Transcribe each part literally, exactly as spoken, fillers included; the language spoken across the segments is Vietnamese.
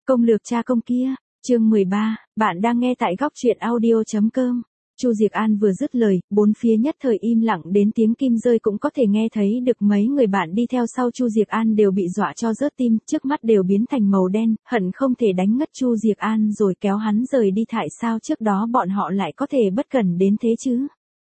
Công lược cha công kia, chương mười ba, bạn đang nghe tại góc truyện audio chấm com. Chu Diệc An vừa dứt lời, bốn phía nhất thời im lặng đến tiếng kim rơi cũng có thể nghe thấy được. Mấy người bạn đi theo sau Chu Diệc An đều bị dọa cho rớt tim, trước mắt đều biến thành màu đen, hận không thể đánh ngất Chu Diệc An rồi kéo hắn rời đi. Tại sao trước đó bọn họ lại có thể bất cẩn đến thế chứ?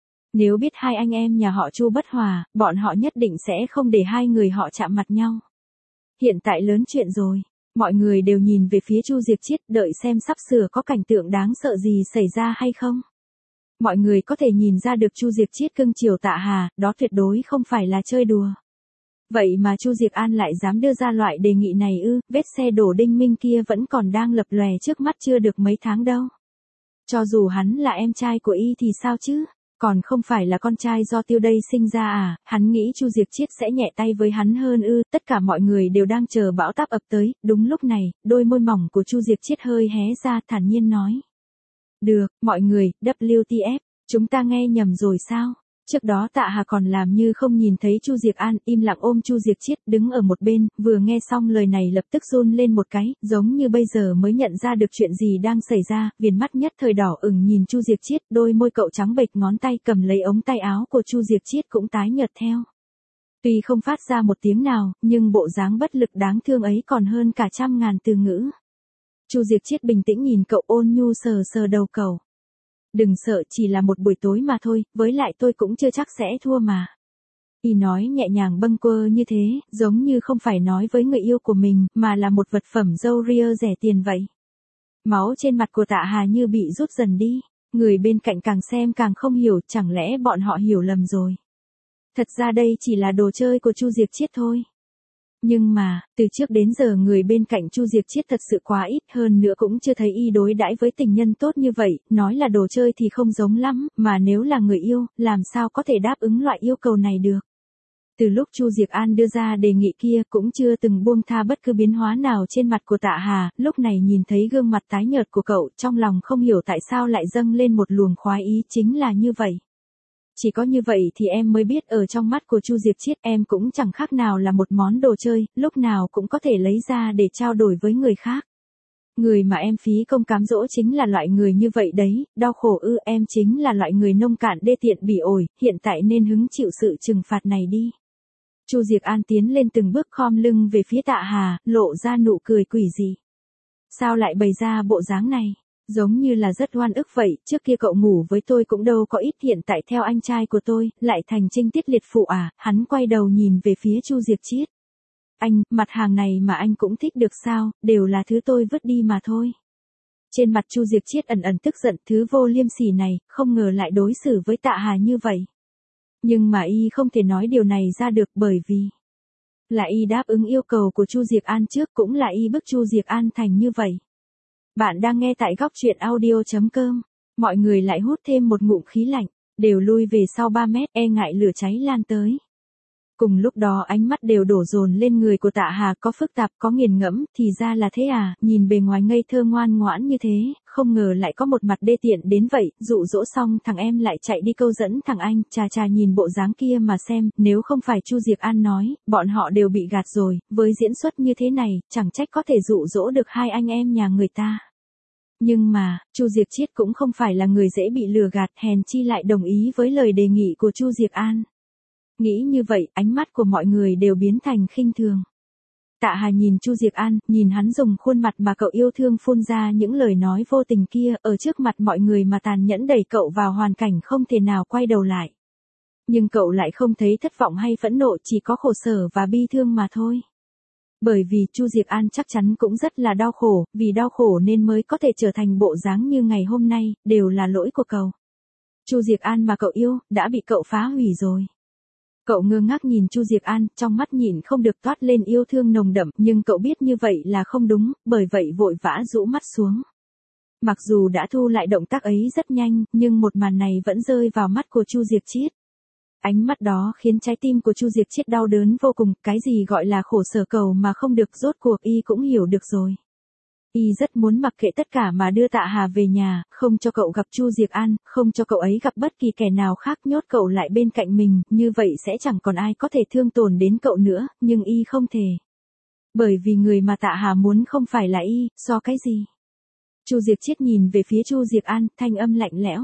Nếu biết hai anh em nhà họ Chu bất hòa, bọn họ nhất định sẽ không để hai người họ chạm mặt nhau. Hiện tại lớn chuyện rồi. Mọi người đều nhìn về phía Chu Diệc Chiết, đợi xem sắp sửa có cảnh tượng đáng sợ gì xảy ra hay không. Mọi người có thể nhìn ra được Chu Diệc Chiết cưng chiều Tạ Hà, đó tuyệt đối không phải là chơi đùa. Vậy mà Chu Diệc An lại dám đưa ra loại đề nghị này ư? Vết xe đổ đinh minh kia vẫn còn đang lập lòe trước mắt chưa được mấy tháng đâu. Cho dù hắn là em trai của y thì sao chứ? Còn không phải là con trai do Tiêu đây sinh ra à? Hắn nghĩ Chu Diệc Chiết sẽ nhẹ tay với hắn hơn ư? Tất cả mọi người đều đang chờ bão táp ập tới. Đúng lúc này, đôi môi mỏng của Chu Diệc Chiết hơi hé ra, thản nhiên nói: "Được, mọi người, W T F, chúng ta nghe nhầm rồi sao?" Trước đó Tạ Hà còn làm như không nhìn thấy Chu Diệc An, im lặng ôm Chu Diệc Chiết đứng ở một bên, vừa nghe xong lời này lập tức run lên một cái, giống như bây giờ mới nhận ra được chuyện gì đang xảy ra, viền mắt nhất thời đỏ ửng nhìn Chu Diệc Chiết, đôi môi cậu trắng bệch, ngón tay cầm lấy ống tay áo của Chu Diệc Chiết cũng tái nhợt theo. Tuy không phát ra một tiếng nào, nhưng bộ dáng bất lực đáng thương ấy còn hơn cả trăm ngàn từ ngữ. Chu Diệc Chiết bình tĩnh nhìn cậu, ôn nhu sờ sờ đầu cậu. "Đừng sợ, chỉ là một buổi tối mà thôi, với lại tôi cũng chưa chắc sẽ thua mà." Y nói nhẹ nhàng bâng quơ như thế, giống như không phải nói với người yêu của mình, mà là một vật phẩm râu ria rẻ tiền vậy. Máu trên mặt của Tạ Hà như bị rút dần đi, người bên cạnh càng xem càng không hiểu, chẳng lẽ bọn họ hiểu lầm rồi. Thật ra đây chỉ là đồ chơi của Chu Diệc Chiết thôi. Nhưng mà, từ trước đến giờ người bên cạnh Chu Diệc Chiết thật sự quá ít, hơn nữa cũng chưa thấy y đối đãi với tình nhân tốt như vậy, nói là đồ chơi thì không giống lắm, mà nếu là người yêu, làm sao có thể đáp ứng loại yêu cầu này được. Từ lúc Chu Diệc An đưa ra đề nghị kia cũng chưa từng buông tha bất cứ biến hóa nào trên mặt của Tạ Hà, lúc này nhìn thấy gương mặt tái nhợt của cậu, trong lòng không hiểu tại sao lại dâng lên một luồng khoái ý, chính là như vậy. Chỉ có như vậy thì em mới biết ở trong mắt của Chu Diệc Chiết em cũng chẳng khác nào là một món đồ chơi, lúc nào cũng có thể lấy ra để trao đổi với người khác. Người mà em phí công cám dỗ chính là loại người như vậy đấy, đau khổ ư? Em chính là loại người nông cạn đê tiện bỉ ổi, hiện tại nên hứng chịu sự trừng phạt này đi. Chu Diệc An tiến lên từng bước, khom lưng về phía Tạ Hà, lộ ra nụ cười quỷ dị. Sao lại bày ra bộ dáng này? Giống như là rất oan ức vậy, trước kia cậu ngủ với tôi cũng đâu có ít, hiện tại theo anh trai của tôi, lại thành trinh tiết liệt phụ à? Hắn quay đầu nhìn về phía Chu Diệc Chiết. Anh, mặt hàng này mà anh cũng thích được sao, đều là thứ tôi vứt đi mà thôi. Trên mặt Chu Diệc Chiết ẩn ẩn tức giận, thứ vô liêm sỉ này, không ngờ lại đối xử với Tạ Hà như vậy. Nhưng mà y không thể nói điều này ra được, bởi vì là y đáp ứng yêu cầu của Chu Diệc An trước, cũng là y bức Chu Diệc An thành như vậy. Bạn đang nghe tại góc truyện audio chấm com. Mọi người lại hút thêm một ngụm khí lạnh, đều lui về sau ba mét, e ngại lửa cháy lan tới. Cùng lúc đó ánh mắt đều đổ dồn lên người của Tạ Hà, có phức tạp, có nghiền ngẫm, thì ra là thế à, nhìn bề ngoài ngây thơ ngoan ngoãn như thế, không ngờ lại có một mặt đê tiện đến vậy, dụ dỗ xong thằng em lại chạy đi câu dẫn thằng anh, chà chà nhìn bộ dáng kia mà xem, nếu không phải Chu Diệc An nói, bọn họ đều bị gạt rồi, với diễn xuất như thế này, chẳng trách có thể dụ dỗ được hai anh em nhà người ta. Nhưng mà, Chu Diệc Chiết cũng không phải là người dễ bị lừa gạt, hèn chi lại đồng ý với lời đề nghị của Chu Diệc An. Nghĩ như vậy, ánh mắt của mọi người đều biến thành khinh thường. Tạ Hà nhìn Chu Diệc An, nhìn hắn dùng khuôn mặt mà cậu yêu thương phun ra những lời nói vô tình kia, ở trước mặt mọi người mà tàn nhẫn đẩy cậu vào hoàn cảnh không thể nào quay đầu lại. Nhưng cậu lại không thấy thất vọng hay phẫn nộ, chỉ có khổ sở và bi thương mà thôi. Bởi vì Chu Diệc An chắc chắn cũng rất là đau khổ, vì đau khổ nên mới có thể trở thành bộ dáng như ngày hôm nay, đều là lỗi của cậu. Chu Diệc An mà cậu yêu, đã bị cậu phá hủy rồi. Cậu ngơ ngác nhìn Chu Diệc An, trong mắt nhìn không được toát lên yêu thương nồng đậm, nhưng cậu biết như vậy là không đúng, bởi vậy vội vã rũ mắt xuống. Mặc dù đã thu lại động tác ấy rất nhanh, nhưng một màn này vẫn rơi vào mắt của Chu Diệc Chiết. Ánh mắt đó khiến trái tim của Chu Diệc Chiết đau đớn vô cùng, cái gì gọi là khổ sở cầu mà không được, rốt cuộc y cũng hiểu được rồi. Y rất muốn mặc kệ tất cả mà đưa Tạ Hà về nhà, không cho cậu gặp Chu Diệc An, không cho cậu ấy gặp bất kỳ kẻ nào khác, nhốt cậu lại bên cạnh mình, như vậy sẽ chẳng còn ai có thể thương tổn đến cậu nữa, nhưng y không thể. Bởi vì người mà Tạ Hà muốn không phải là y, so cái gì? Chu Diệc Chiết nhìn về phía Chu Diệc An, thanh âm lạnh lẽo.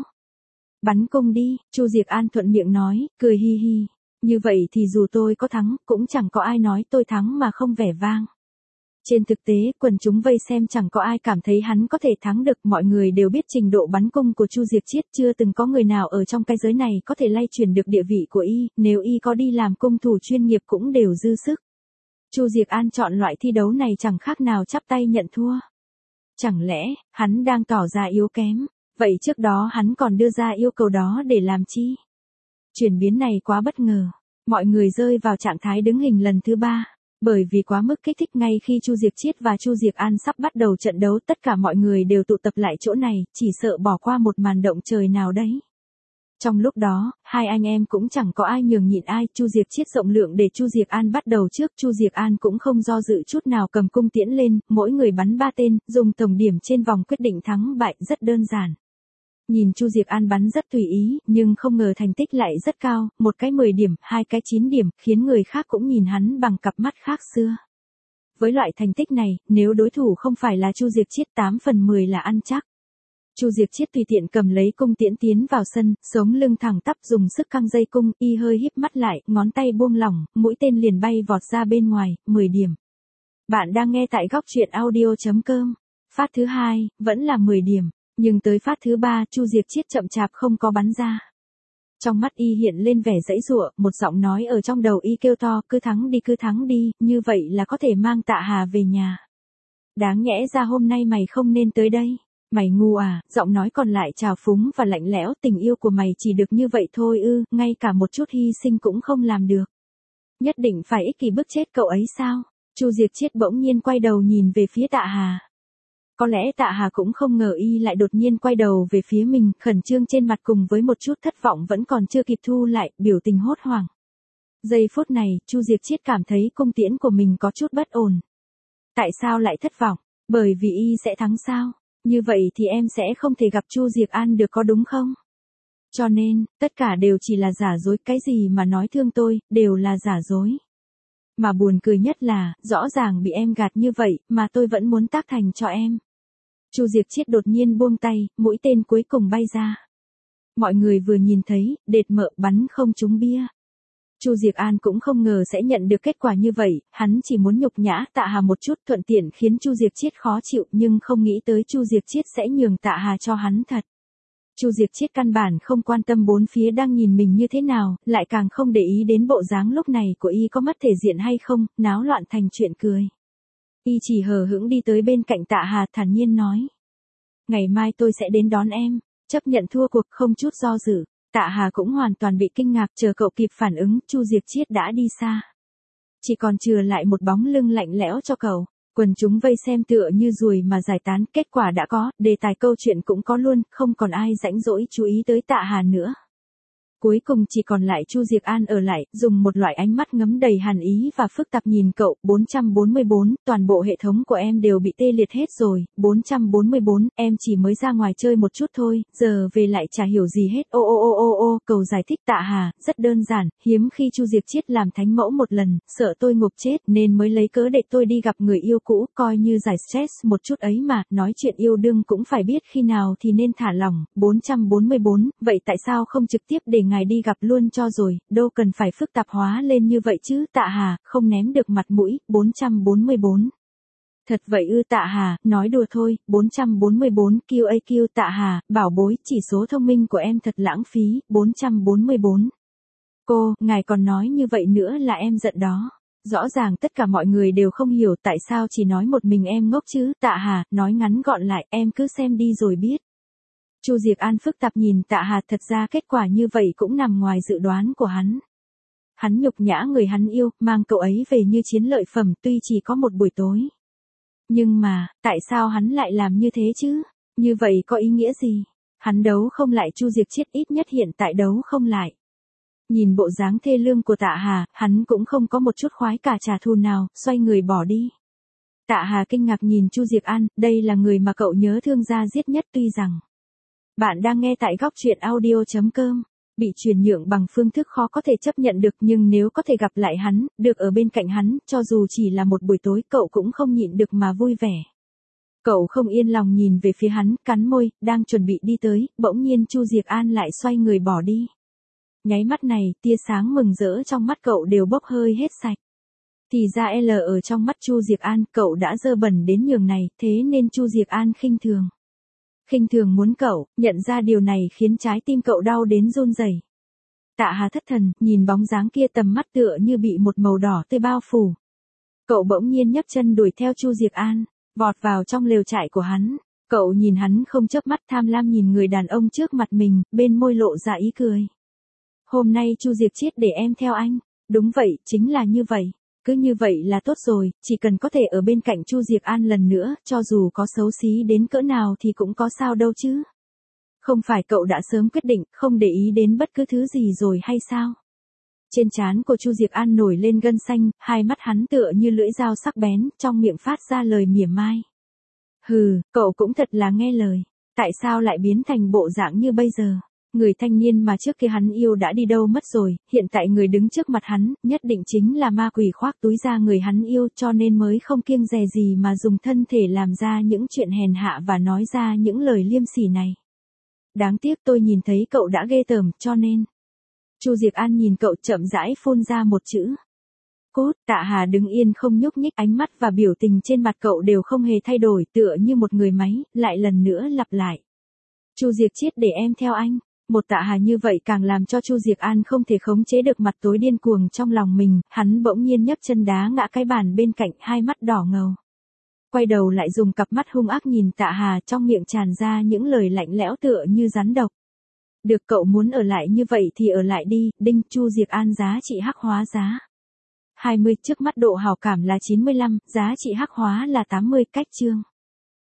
Bắn cung đi, Chu Diệc An thuận miệng nói, cười hi hi. Như vậy thì dù tôi có thắng, cũng chẳng có ai nói tôi thắng mà không vẻ vang. Trên thực tế, quần chúng vây xem chẳng có ai cảm thấy hắn có thể thắng được, mọi người đều biết trình độ bắn cung của Chu Diệc Chiết, chưa từng có người nào ở trong cái giới này có thể lay chuyển được địa vị của y, nếu y có đi làm cung thủ chuyên nghiệp cũng đều dư sức. Chu Diệc An chọn loại thi đấu này chẳng khác nào chắp tay nhận thua. Chẳng lẽ, hắn đang tỏ ra yếu kém, vậy trước đó hắn còn đưa ra yêu cầu đó để làm chi? Chuyển biến này quá bất ngờ, mọi người rơi vào trạng thái đứng hình lần thứ ba. Bởi vì quá mức kích thích, ngay khi Chu Diệc Chiết và Chu Diệc An sắp bắt đầu trận đấu, tất cả mọi người đều tụ tập lại chỗ này, chỉ sợ bỏ qua một màn động trời nào đấy. Trong lúc đó, hai anh em cũng chẳng có ai nhường nhịn ai, Chu Diệc Chiết rộng lượng để Chu Diệc An bắt đầu trước, Chu Diệc An cũng không do dự chút nào cầm cung tiễn lên, mỗi người bắn ba tên, dùng tổng điểm trên vòng quyết định thắng bại, rất đơn giản. Nhìn Chu Diệc An bắn rất tùy ý, nhưng không ngờ thành tích lại rất cao, một cái mười điểm, hai cái chín điểm, khiến người khác cũng nhìn hắn bằng cặp mắt khác xưa. Với loại thành tích này, nếu đối thủ không phải là Chu Diệc Chiết, tám phần mười là ăn chắc. Chu Diệc Chiết tùy tiện cầm lấy cung tiễn tiến vào sân, sống lưng thẳng tắp dùng sức căng dây cung, y hơi híp mắt lại, ngón tay buông lỏng, mũi tên liền bay vọt ra bên ngoài, mười điểm. Bạn đang nghe tại góc truyện audio chấm com. Phát thứ hai, vẫn là mười điểm. Nhưng tới phát thứ ba, Chu Diệc Chiết chậm chạp không có bắn ra. Trong mắt y hiện lên vẻ giãy giụa, một giọng nói ở trong đầu y kêu to, cứ thắng đi cứ thắng đi, như vậy là có thể mang Tạ Hà về nhà. Đáng nhẽ ra hôm nay mày không nên tới đây. Mày ngu à, giọng nói còn lại trào phúng và lạnh lẽo, tình yêu của mày chỉ được như vậy thôi ư, ngay cả một chút hy sinh cũng không làm được. Nhất định phải ích kỷ bức chết cậu ấy sao? Chu Diệc Chiết bỗng nhiên quay đầu nhìn về phía Tạ Hà. Có lẽ Tạ Hà cũng không ngờ y lại đột nhiên quay đầu về phía mình, khẩn trương trên mặt cùng với một chút thất vọng vẫn còn chưa kịp thu lại, biểu tình hốt hoảng. Giây phút này, Chu Diệc Chiết cảm thấy cung tiễn của mình có chút bất ổn. Tại sao lại thất vọng? Bởi vì y sẽ thắng sao? Như vậy thì em sẽ không thể gặp Chu Diệc An được có đúng không? Cho nên, tất cả đều chỉ là giả dối, cái gì mà nói thương tôi, đều là giả dối. Mà buồn cười nhất là, rõ ràng bị em gạt như vậy, mà tôi vẫn muốn tác thành cho em. Chu Diệc Chiết đột nhiên buông tay, mũi tên cuối cùng bay ra. Mọi người vừa nhìn thấy, đệt mợ bắn không trúng bia. Chu Diệc An cũng không ngờ sẽ nhận được kết quả như vậy, hắn chỉ muốn nhục nhã Tạ Hà một chút thuận tiện khiến Chu Diệc Chiết khó chịu, nhưng không nghĩ tới Chu Diệc Chiết sẽ nhường Tạ Hà cho hắn thật. Chu Diệc Chiết căn bản không quan tâm bốn phía đang nhìn mình như thế nào, lại càng không để ý đến bộ dáng lúc này của y có mất thể diện hay không, náo loạn thành chuyện cười. Y chỉ hờ hững đi tới bên cạnh Tạ Hà thản nhiên nói. Ngày mai tôi sẽ đến đón em, chấp nhận thua cuộc không chút do dự. Tạ Hà cũng hoàn toàn bị kinh ngạc, chờ cậu kịp phản ứng, Chu Diệc Chiết đã đi xa. Chỉ còn chừa lại một bóng lưng lạnh lẽo cho cậu. Quần chúng vây xem tựa như ruồi mà giải tán, kết quả đã có, đề tài câu chuyện cũng có luôn, không còn ai rãnh rỗi chú ý tới Tạ Hà nữa. Cuối cùng chỉ còn lại Chu Diệc An ở lại, dùng một loại ánh mắt ngấm đầy hàn ý và phức tạp nhìn cậu, bốn trăm bốn mươi bốn, toàn bộ hệ thống của em đều bị tê liệt hết rồi, bốn trăm bốn mươi bốn, em chỉ mới ra ngoài chơi một chút thôi, giờ về lại chả hiểu gì hết, ô ô ô ô ô, cầu giải thích Tạ Hà, rất đơn giản, hiếm khi Chu Diệc Chiết làm thánh mẫu một lần, sợ tôi ngục chết nên mới lấy cớ để tôi đi gặp người yêu cũ, coi như giải stress một chút ấy mà, nói chuyện yêu đương cũng phải biết khi nào thì nên thả lỏng, bốn trăm bốn mươi bốn, vậy tại sao không trực tiếp để ngài đi gặp luôn cho rồi, đâu cần phải phức tạp hóa lên như vậy chứ, Tạ Hà, không ném được mặt mũi, bốn trăm bốn mươi bốn. Thật vậy ư Tạ Hà, nói đùa thôi, bốn trăm bốn mươi bốn, Q A Q Tạ Hà, bảo bối, chỉ số thông minh của em thật lãng phí, bốn trăm bốn mươi bốn. Cô, ngài còn nói như vậy nữa là em giận đó. Rõ ràng tất cả mọi người đều không hiểu tại sao chỉ nói một mình em ngốc chứ, Tạ Hà, nói ngắn gọn lại, em cứ xem đi rồi biết. Chu Diệc An phức tạp nhìn Tạ Hà, thật ra kết quả như vậy cũng nằm ngoài dự đoán của hắn. Hắn nhục nhã người hắn yêu, mang cậu ấy về như chiến lợi phẩm tuy chỉ có một buổi tối. Nhưng mà, tại sao hắn lại làm như thế chứ? Như vậy có ý nghĩa gì? Hắn đấu không lại Chu Diệc Chiết, ít nhất hiện tại đấu không lại. Nhìn bộ dáng thê lương của Tạ Hà, hắn cũng không có một chút khoái cả trả thù nào, xoay người bỏ đi. Tạ Hà kinh ngạc nhìn Chu Diệc An, đây là người mà cậu nhớ thương da giết nhất tuy rằng. Bạn đang nghe tại góc truyện audio chấm com. Bị chuyển nhượng bằng phương thức khó có thể chấp nhận được, nhưng nếu có thể gặp lại hắn, được ở bên cạnh hắn, cho dù chỉ là một buổi tối, cậu cũng không nhịn được mà vui vẻ. Cậu không yên lòng nhìn về phía hắn, cắn môi, đang chuẩn bị đi tới, bỗng nhiên Chu Diệc An lại xoay người bỏ đi. Nháy mắt này, tia sáng mừng rỡ trong mắt cậu đều bốc hơi hết sạch. Thì ra L ở trong mắt Chu Diệc An, cậu đã dơ bẩn đến nhường này, thế nên Chu Diệc An khinh thường. Khinh thường muốn cậu, nhận ra điều này khiến trái tim cậu đau đến run rẩy. Tạ Hà thất thần, nhìn bóng dáng kia, tầm mắt tựa như bị một màu đỏ tươi bao phủ. Cậu bỗng nhiên nhấc chân đuổi theo Chu Diệc An, vọt vào trong lều trại của hắn. Cậu nhìn hắn không chớp mắt, tham lam nhìn người đàn ông trước mặt mình, bên môi lộ ra ý cười. Hôm nay Chu Diệc Chiết để em theo anh. Đúng vậy, chính là như vậy. Cứ như vậy là tốt rồi, chỉ cần có thể ở bên cạnh Chu Diệc An lần nữa, cho dù có xấu xí đến cỡ nào thì cũng có sao đâu chứ. Không phải cậu đã sớm quyết định, không để ý đến bất cứ thứ gì rồi hay sao? Trên trán của Chu Diệc An nổi lên gân xanh, hai mắt hắn tựa như lưỡi dao sắc bén, trong miệng phát ra lời mỉa mai. Hừ, cậu cũng thật là nghe lời. Tại sao lại biến thành bộ dạng như bây giờ? Người thanh niên mà trước kia hắn yêu đã đi đâu mất rồi, hiện tại người đứng trước mặt hắn, nhất định chính là ma quỷ khoác túi ra người hắn yêu, cho nên mới không kiêng dè gì mà dùng thân thể làm ra những chuyện hèn hạ và nói ra những lời liêm sỉ này. Đáng tiếc tôi nhìn thấy cậu đã ghê tởm, cho nên. Chu Diệc An nhìn cậu, chậm rãi phun ra một chữ. Cút. Tạ Hà đứng yên không nhúc nhích, ánh mắt và biểu tình trên mặt cậu đều không hề thay đổi, tựa như một người máy, lại lần nữa lặp lại. Chu Diệc Chiết để em theo anh. Một Tạ Hà như vậy càng làm cho Chu Diệc An không thể khống chế được mặt tối điên cuồng trong lòng mình, hắn bỗng nhiên nhấc chân đá ngã cái bàn bên cạnh, hai mắt đỏ ngầu. Quay đầu lại dùng cặp mắt hung ác nhìn Tạ Hà, trong miệng tràn ra những lời lạnh lẽo tựa như rắn độc. Được, cậu muốn ở lại như vậy thì ở lại đi, đinh. Chu Diệc An giá trị hắc hóa giá hai mươi, trước mắt độ hảo cảm là chín mươi lăm, giá trị hắc hóa là tám mươi, cách chương.